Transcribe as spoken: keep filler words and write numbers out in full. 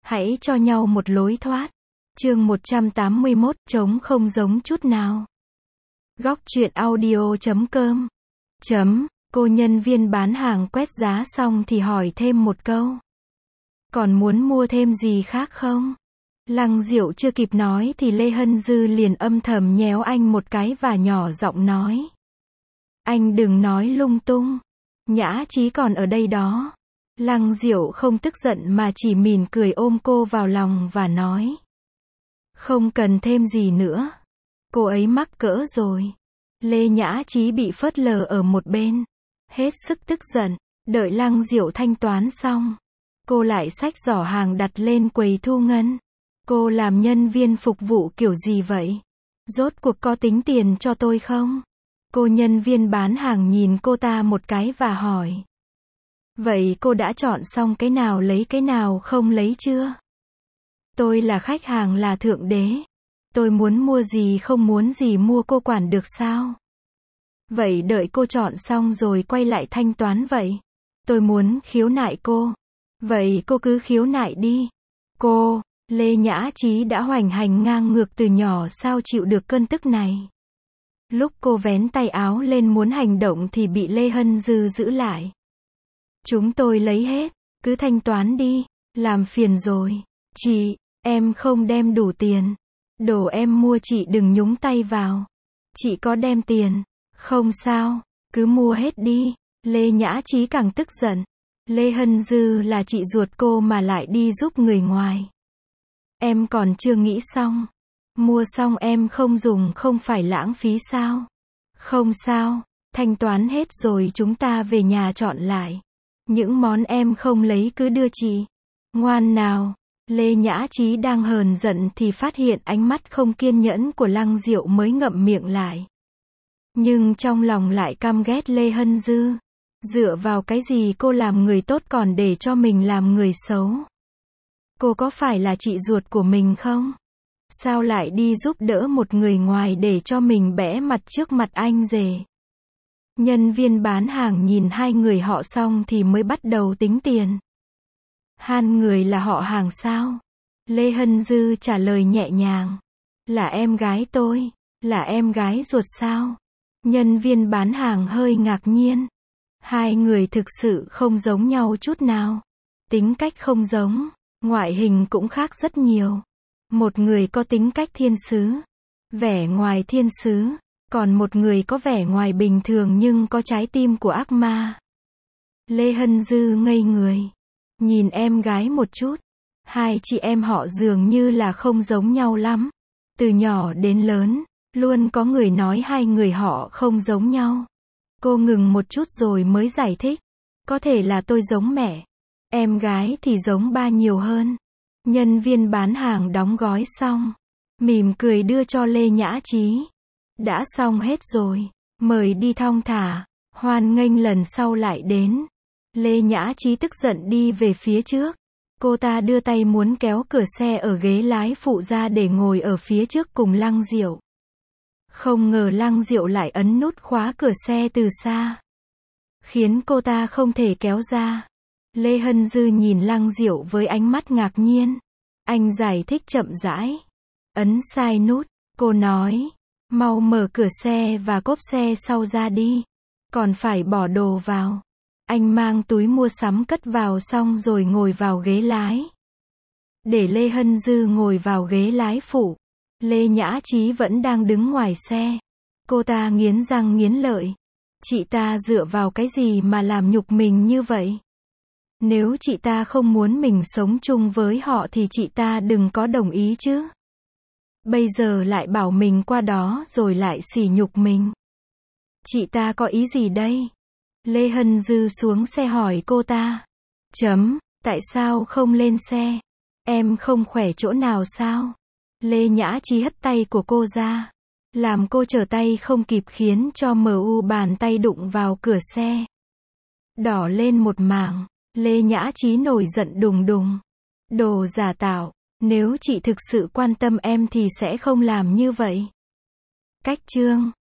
Hãy cho nhau một lối thoát. Chương một trăm tám mươi mốt, trống không giống chút nào. Góc truyện audio chấm com. Chấm, cô nhân viên bán hàng quét giá xong thì hỏi thêm một câu. Còn muốn mua thêm gì khác không? Lăng Diệu chưa kịp nói thì Lê Hân Dư liền âm thầm nhéo anh một cái và nhỏ giọng nói. Anh đừng nói lung tung. Nhã Chí còn ở đây đó. Lăng Diệu không tức giận mà chỉ mỉm cười ôm cô vào lòng và nói. Không cần thêm gì nữa. Cô ấy mắc cỡ rồi. Lê Nhã Chí bị phớt lờ ở một bên. Hết sức tức giận. Đợi Lăng Diệu thanh toán xong. Cô lại xách giỏ hàng đặt lên quầy thu ngân. Cô làm nhân viên phục vụ kiểu gì vậy? Rốt cuộc có tính tiền cho tôi không? Cô nhân viên bán hàng nhìn cô ta một cái và hỏi. Vậy cô đã chọn xong cái nào lấy cái nào không lấy chưa? Tôi là khách hàng là thượng đế. Tôi muốn mua gì không muốn gì mua cô quản được sao? Vậy đợi cô chọn xong rồi quay lại thanh toán vậy. Tôi muốn khiếu nại cô. Vậy cô cứ khiếu nại đi. Cô, Lê Nhã Chí đã hoành hành ngang ngược từ nhỏ sao chịu được cơn tức này. Lúc cô vén tay áo lên muốn hành động thì bị Lê Hân Dư giữ lại. Chúng tôi lấy hết, cứ thanh toán đi, làm phiền rồi. Chị, em không đem đủ tiền. Đồ em mua chị đừng nhúng tay vào. Chị có đem tiền. Không sao, cứ mua hết đi. Lê Nhã Chí càng tức giận. Lê Hân Dư là chị ruột cô mà lại đi giúp người ngoài. Em còn chưa nghĩ xong. Mua xong em không dùng không phải lãng phí sao? Không sao, thanh toán hết rồi chúng ta về nhà chọn lại. Những món em không lấy cứ đưa chị. Ngoan nào. Lê Nhã Chí đang hờn giận thì phát hiện ánh mắt không kiên nhẫn của Lăng Diệu mới ngậm miệng lại. Nhưng trong lòng lại căm ghét Lê Hân Dư. Dựa vào cái gì cô làm người tốt còn để cho mình làm người xấu? Cô có phải là chị ruột của mình không? Sao lại đi giúp đỡ một người ngoài để cho mình bẽ mặt trước mặt anh rể? Nhân viên bán hàng nhìn hai người họ xong thì mới bắt đầu tính tiền. Hai người là họ hàng sao? Lê Hân Dư trả lời nhẹ nhàng. Là em gái tôi. Là em gái ruột sao? Nhân viên bán hàng hơi ngạc nhiên. Hai người thực sự không giống nhau chút nào. Tính cách không giống. Ngoại hình cũng khác rất nhiều. Một người có tính cách thiên sứ. Vẻ ngoài thiên sứ. Còn một người có vẻ ngoài bình thường nhưng có trái tim của ác ma. Lê Hân Dư ngây người. Nhìn em gái một chút. Hai chị em họ dường như là không giống nhau lắm. Từ nhỏ đến lớn, luôn có người nói hai người họ không giống nhau. Cô ngừng một chút rồi mới giải thích. Có thể là tôi giống mẹ. Em gái thì giống ba nhiều hơn. Nhân viên bán hàng đóng gói xong. Mỉm cười đưa cho Lê Nhã Chí. Đã xong hết rồi. Mời đi thong thả. Hoan nghênh lần sau lại đến. Lê Nhã Chí tức giận đi về phía trước. Cô ta đưa tay muốn kéo cửa xe ở ghế lái phụ ra để ngồi ở phía trước cùng Lăng Diệu. Không ngờ Lăng Diệu lại ấn nút khóa cửa xe từ xa. Khiến cô ta không thể kéo ra. Lê Hân Dư nhìn Lăng Diệu với ánh mắt ngạc nhiên. Anh giải thích chậm rãi. Ấn sai nút. Cô nói. Mau mở cửa xe và cốp xe sau ra đi. Còn phải bỏ đồ vào. Anh mang túi mua sắm cất vào xong rồi ngồi vào ghế lái. Để Lê Hân Dư ngồi vào ghế lái phụ. Lê Nhã Chí vẫn đang đứng ngoài xe. Cô ta nghiến răng nghiến lợi. Chị ta dựa vào cái gì mà làm nhục mình như vậy? Nếu chị ta không muốn mình sống chung với họ thì chị ta đừng có đồng ý chứ. Bây giờ lại bảo mình qua đó rồi lại sỉ nhục mình. Chị ta có ý gì đây? Lê Hân Dư xuống xe hỏi cô ta. Chấm, tại sao không lên xe? Em không khỏe chỗ nào sao? Lê Nhã Chí hất tay của cô ra. Làm cô trở tay không kịp khiến cho em u bàn tay đụng vào cửa xe. Đỏ lên một mảng. Lê Nhã Chí nổi giận đùng đùng. Đồ giả tạo. Nếu chị thực sự quan tâm em thì sẽ không làm như vậy. Cách chương.